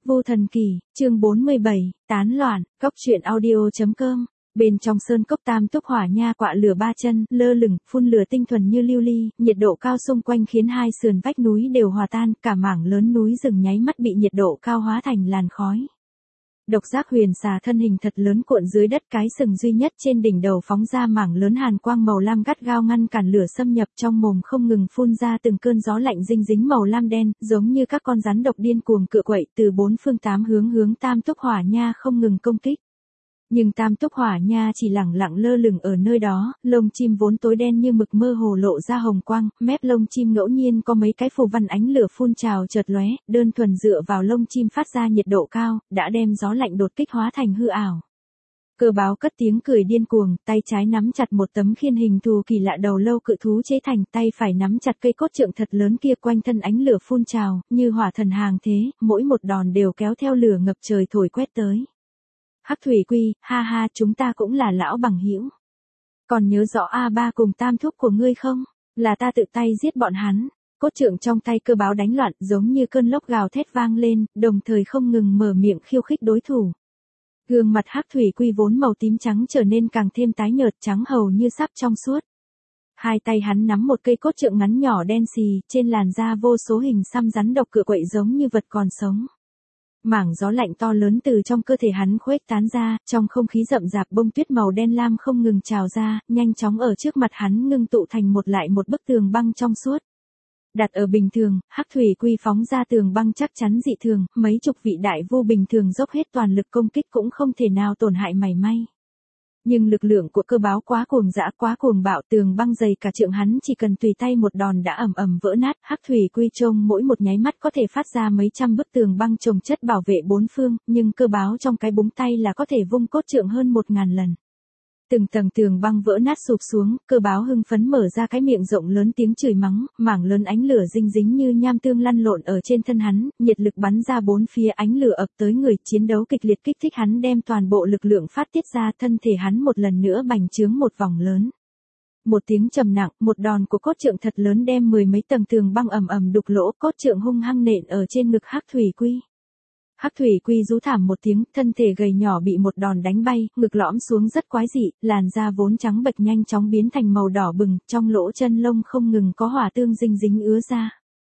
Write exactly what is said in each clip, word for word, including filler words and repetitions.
Vô Thần Kỳ, chương bốn mươi bảy, tán loạn, cốc truyện audio.com. Bên trong sơn cốc tam túc hỏa nha quạ lửa ba chân, lơ lửng, phun lửa tinh thuần như lưu ly, nhiệt độ cao xung quanh khiến hai sườn vách núi đều hòa tan, cả mảng lớn núi rừng nháy mắt bị nhiệt độ cao hóa thành làn khói. Độc giác huyền xà thân hình thật lớn cuộn dưới đất, cái sừng duy nhất trên đỉnh đầu phóng ra mảng lớn hàn quang màu lam gắt gao ngăn cản lửa xâm nhập, trong mồm không ngừng phun ra từng cơn gió lạnh dinh dính màu lam đen, giống như các con rắn độc điên cuồng cựa quậy từ bốn phương tám hướng hướng tam túc hỏa nha không ngừng công kích. Nhưng tam túc hỏa nha chỉ lẳng lặng lơ lửng ở nơi đó, lông chim vốn tối đen như mực mơ hồ lộ ra hồng quang, mép lông chim ngẫu nhiên có mấy cái phù văn ánh lửa phun trào chợt lóe, đơn thuần dựa vào lông chim phát ra nhiệt độ cao, đã đem gió lạnh đột kích hóa thành hư ảo. Cơ báo cất tiếng cười điên cuồng, tay trái nắm chặt một tấm khiên hình thù kỳ lạ đầu lâu cự thú chế thành, tay phải nắm chặt cây cốt trượng thật lớn kia, quanh thân ánh lửa phun trào, như hỏa thần hàng thế, mỗi một đòn đều kéo theo lửa ngập trời thổi quét tới. Hắc Thủy Quy, ha ha, chúng ta cũng là lão bằng hữu. Còn nhớ rõ A ba cùng tam thúc của ngươi không? Là ta tự tay giết bọn hắn. Cốt trượng trong tay cơ báo đánh loạn, giống như cơn lốc gào thét vang lên, đồng thời không ngừng mở miệng khiêu khích đối thủ. Gương mặt Hắc Thủy Quy vốn màu tím trắng trở nên càng thêm tái nhợt, trắng hầu như sắp trong suốt. Hai tay hắn nắm một cây cốt trượng ngắn nhỏ đen xì, trên làn da vô số hình xăm rắn độc cựa quậy giống như vật còn sống. Mảng gió lạnh to lớn từ trong cơ thể hắn khuếch tán ra, trong không khí rậm rạp bông tuyết màu đen lam không ngừng trào ra, nhanh chóng ở trước mặt hắn ngưng tụ thành một lại một bức tường băng trong suốt. Đặt ở bình thường, Hắc Thủy Quy phóng ra tường băng chắc chắn dị thường, mấy chục vị đại vu bình thường dốc hết toàn lực công kích cũng không thể nào tổn hại mảy may. Nhưng lực lượng của cơ báo quá cuồng dã, quá cuồng bạo, tường băng dày cả trượng hắn chỉ cần tùy tay một đòn đã ầm ầm vỡ nát. Hắc Thủy Quy trông mỗi một nháy mắt có thể phát ra mấy trăm bức tường băng chồng chất bảo vệ bốn phương, nhưng cơ báo trong cái búng tay là có thể vung cốt trượng hơn một ngàn lần. Từng tầng tường băng vỡ nát sụp xuống, cơ báo hưng phấn mở ra cái miệng rộng lớn tiếng chửi mắng, mảng lớn ánh lửa dinh dính như nham tương lăn lộn ở trên thân hắn, nhiệt lực bắn ra bốn phía, ánh lửa ập tới người, chiến đấu kịch liệt kích thích hắn đem toàn bộ lực lượng phát tiết ra, thân thể hắn một lần nữa bành trướng một vòng lớn. Một tiếng trầm nặng, một đòn của cốt trượng thật lớn đem mười mấy tầng tường băng ầm ầm đục lỗ, cốt trượng hung hăng nện ở trên ngực Hắc Thủy Quy. Hắc Thủy Quy rú thảm một tiếng, thân thể gầy nhỏ bị một đòn đánh bay, ngực lõm xuống rất quái dị, làn da vốn trắng bệch nhanh chóng biến thành màu đỏ bừng, trong lỗ chân lông không ngừng có hỏa tương dinh dính ứa ra.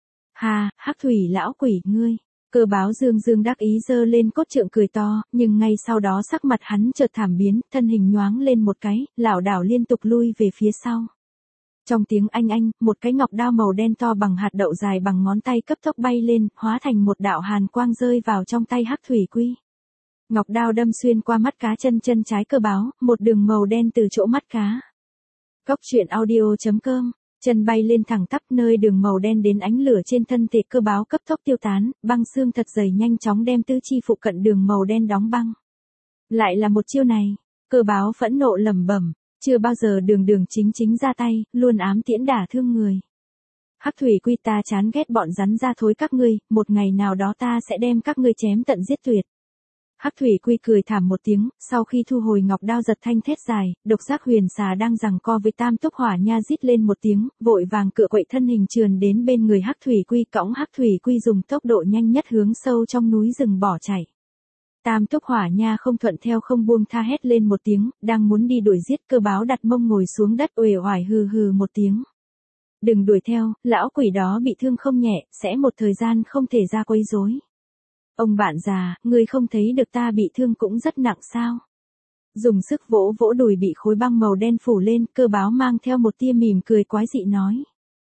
Ha, Hắc Thủy lão quỷ ngươi. Cơ báo dương dương đắc ý giơ lên cốt trượng cười to, nhưng ngay sau đó sắc mặt hắn chợt thảm biến, thân hình nhoáng lên một cái, lảo đảo liên tục lui về phía sau. Trong tiếng anh anh, một cái ngọc đao màu đen to bằng hạt đậu dài bằng ngón tay cấp tốc bay lên, hóa thành một đạo hàn quang rơi vào trong tay Hắc Thủy Quy. Ngọc đao đâm xuyên qua mắt cá chân chân trái cơ báo, một đường màu đen từ chỗ mắt cá. Cốc truyện audio.com, chân bay lên thẳng tắp, nơi đường màu đen đến ánh lửa trên thân thể cơ báo cấp tốc tiêu tán, băng xương thật dày nhanh chóng đem tứ chi phụ cận đường màu đen đóng băng. Lại là một chiêu này, cơ báo phẫn nộ lẩm bẩm. Chưa bao giờ đường đường chính chính ra tay, luôn ám tiễn đả thương người. Hắc Thủy Quy, ta chán ghét bọn rắn ra thối các ngươi, một ngày nào đó ta sẽ đem các ngươi chém tận giết tuyệt. Hắc Thủy Quy cười thảm một tiếng, sau khi thu hồi ngọc đao giật thanh thét dài, độc giác huyền xà đang giằng co với tam túc hỏa nha rít lên một tiếng, vội vàng cựa quậy thân hình trườn đến bên người Hắc Thủy Quy, cõng Hắc Thủy Quy dùng tốc độ nhanh nhất hướng sâu trong núi rừng bỏ chạy. Tam túc hỏa nha không thuận theo không buông tha hét lên một tiếng, đang muốn đi đuổi giết, cơ báo đặt mông ngồi xuống đất uể oải hừ hừ một tiếng. Đừng đuổi theo, lão quỷ đó bị thương không nhẹ, sẽ một thời gian không thể ra quấy rối. Ông bạn già, ngươi không thấy được ta bị thương cũng rất nặng sao? Dùng sức vỗ vỗ đùi bị khối băng màu đen phủ lên, cơ báo mang theo một tia mỉm cười quái dị nói.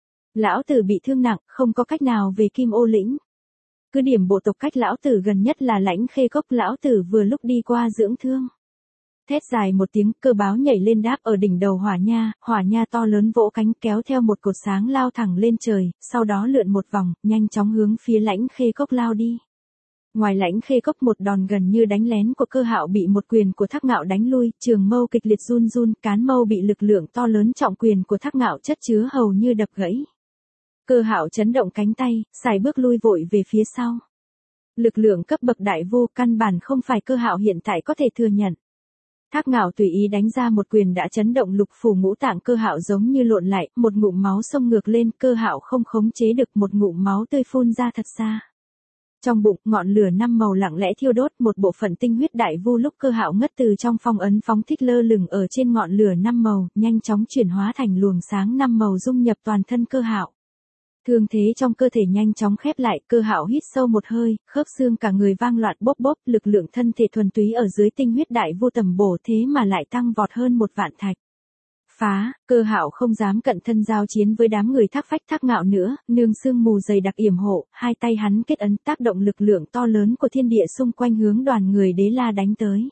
Lão tử bị thương nặng, không có cách nào về Kim Ô Lĩnh. Cứ điểm bộ tộc cách lão tử gần nhất là Lãnh Khê Cốc, lão tử vừa lúc đi qua dưỡng thương. Thét dài một tiếng, cơ báo nhảy lên đáp ở đỉnh đầu hỏa nha, hỏa nha to lớn vỗ cánh kéo theo một cột sáng lao thẳng lên trời, sau đó lượn một vòng, nhanh chóng hướng phía Lãnh Khê Cốc lao đi. Ngoài Lãnh Khê Cốc, một đòn gần như đánh lén của Cơ Hạo bị một quyền của Thác Ngạo đánh lui, trường mâu kịch liệt run run, cán mâu bị lực lượng to lớn trọng quyền của Thác Ngạo chất chứa hầu như đập gãy. Cơ Hạo chấn động cánh tay, xài bước lui vội về phía sau. Lực lượng cấp bậc đại vu căn bản không phải Cơ Hạo hiện tại có thể thừa nhận. Thác Ngạo tùy ý đánh ra một quyền đã chấn động lục phủ ngũ tạng Cơ Hạo giống như lộn lại, một ngụm máu xông ngược lên, Cơ Hạo không khống chế được, một ngụm máu tươi phun ra thật xa. Trong bụng, ngọn lửa năm màu lặng lẽ thiêu đốt, một bộ phận tinh huyết đại vu lúc Cơ Hạo ngất từ trong phong ấn phóng thích lơ lửng ở trên ngọn lửa năm màu, nhanh chóng chuyển hóa thành luồng sáng năm màu dung nhập toàn thân Cơ Hạo. Thương thế trong cơ thể nhanh chóng khép lại, Cơ Hạo hít sâu một hơi, khớp xương cả người vang loạn bốp bốp, lực lượng thân thể thuần túy ở dưới tinh huyết đại vu tầm bổ thế mà lại tăng vọt hơn một vạn thạch. Phá, Cơ Hạo không dám cận thân giao chiến với đám người Thác Phách Thác Ngạo nữa, nương sương mù dày đặc yểm hộ, hai tay hắn kết ấn tác động lực lượng to lớn của thiên địa xung quanh hướng đoàn người Đế La đánh tới.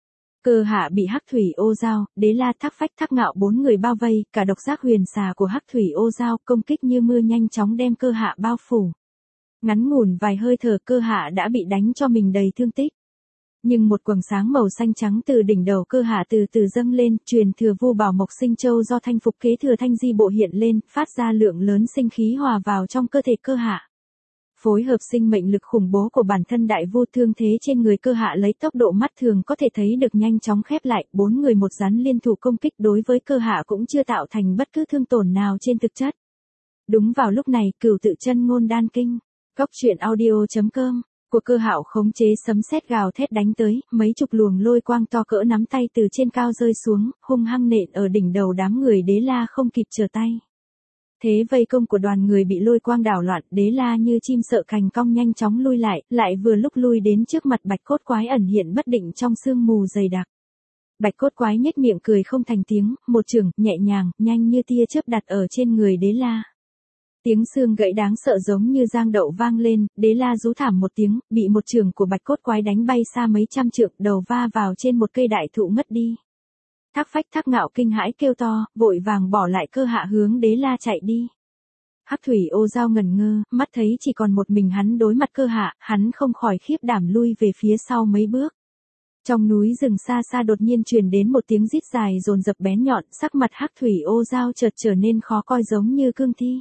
Cơ Hạ bị Hắc Thủy Ô Dao, Đế La, Thác Phách Thác Ngạo bốn người bao vây, cả độc giác huyền xà của Hắc Thủy Ô Dao công kích như mưa nhanh chóng đem Cơ Hạ bao phủ. Ngắn ngủn vài hơi thở Cơ Hạ đã bị đánh cho mình đầy thương tích. Nhưng một quầng sáng màu xanh trắng từ đỉnh đầu Cơ Hạ từ từ dâng lên, truyền thừa vu bảo mộc sinh châu do thanh phục kế thừa thanh di bộ hiện lên, phát ra lượng lớn sinh khí hòa vào trong cơ thể Cơ Hạ. Phối hợp sinh mệnh lực khủng bố của bản thân đại vu, thương thế trên người Cơ Hạ lấy tốc độ mắt thường có thể thấy được nhanh chóng khép lại, bốn người một rắn liên thủ công kích đối với Cơ Hạ cũng chưa tạo thành bất cứ thương tổn nào trên thực chất. Đúng vào lúc này, Cửu Tự Chân Ngôn Đan Kinh, Cốc truyện audio chấm com của Cơ Hạo khống chế sấm sét gào thét đánh tới, mấy chục luồng lôi quang to cỡ nắm tay từ trên cao rơi xuống, hung hăng nện ở đỉnh đầu đám người Đế La không kịp trở tay. Thế vây công của đoàn người bị lôi quang đảo loạn, Đế La như chim sợ cành cong nhanh chóng lui lại, lại vừa lúc lui đến trước mặt Bạch Cốt Quái ẩn hiện bất định trong sương mù dày đặc. Bạch Cốt Quái nhếch miệng cười không thành tiếng, một chưởng nhẹ nhàng, nhanh như tia chớp đặt ở trên người Đế La. Tiếng xương gãy đáng sợ giống như giang đậu vang lên, Đế La rú thảm một tiếng, bị một chưởng của Bạch Cốt Quái đánh bay xa mấy trăm trượng, đầu va vào trên một cây đại thụ ngất đi. Thác Phách Thác Ngạo kinh hãi kêu to, vội vàng bỏ lại Cơ Hạ hướng Đế La chạy đi. Hắc Thủy Ô Dao ngẩn ngơ, mắt thấy chỉ còn một mình hắn đối mặt Cơ Hạ, hắn không khỏi khiếp đảm lui về phía sau mấy bước. Trong núi rừng xa xa đột nhiên truyền đến một tiếng rít dài dồn dập bén nhọn, sắc mặt Hắc Thủy Ô Dao chợt trở nên khó coi giống như cương thi.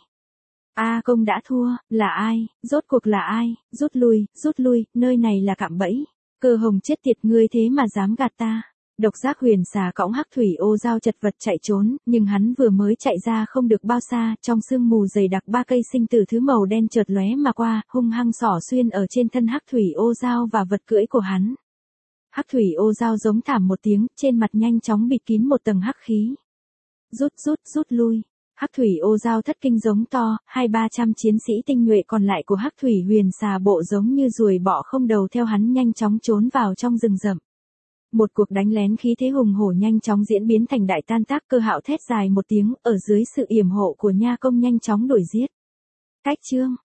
A Công đã thua, là ai, rốt cuộc là ai, rút lui, rút lui, nơi này là cạm bẫy. Cơ Hồng chết tiệt, ngươi thế mà dám gạt ta. Độc giác huyền xà cõng Hắc Thủy Ô Dao chật vật chạy trốn, nhưng hắn vừa mới chạy ra không được bao xa, trong sương mù dày đặc ba cây sinh tử thứ màu đen chợt lóe mà qua, hung hăng xỏ xuyên ở trên thân Hắc Thủy Ô Dao và vật cưỡi của hắn. Hắc Thủy Ô Dao giống thảm một tiếng, trên mặt nhanh chóng bịt kín một tầng hắc khí. Rút rút rút lui. Hắc Thủy Ô Dao thất kinh giống to, hai ba trăm chiến sĩ tinh nhuệ còn lại của Hắc Thủy huyền xà bộ giống như ruồi bọ không đầu theo hắn nhanh chóng trốn vào trong rừng rậm. Một cuộc đánh lén khí thế hùng hổ nhanh chóng diễn biến thành đại tan tác. Cơ Hạo thét dài một tiếng, ở dưới sự yểm hộ của Nha Công nhanh chóng đuổi giết. Cách chương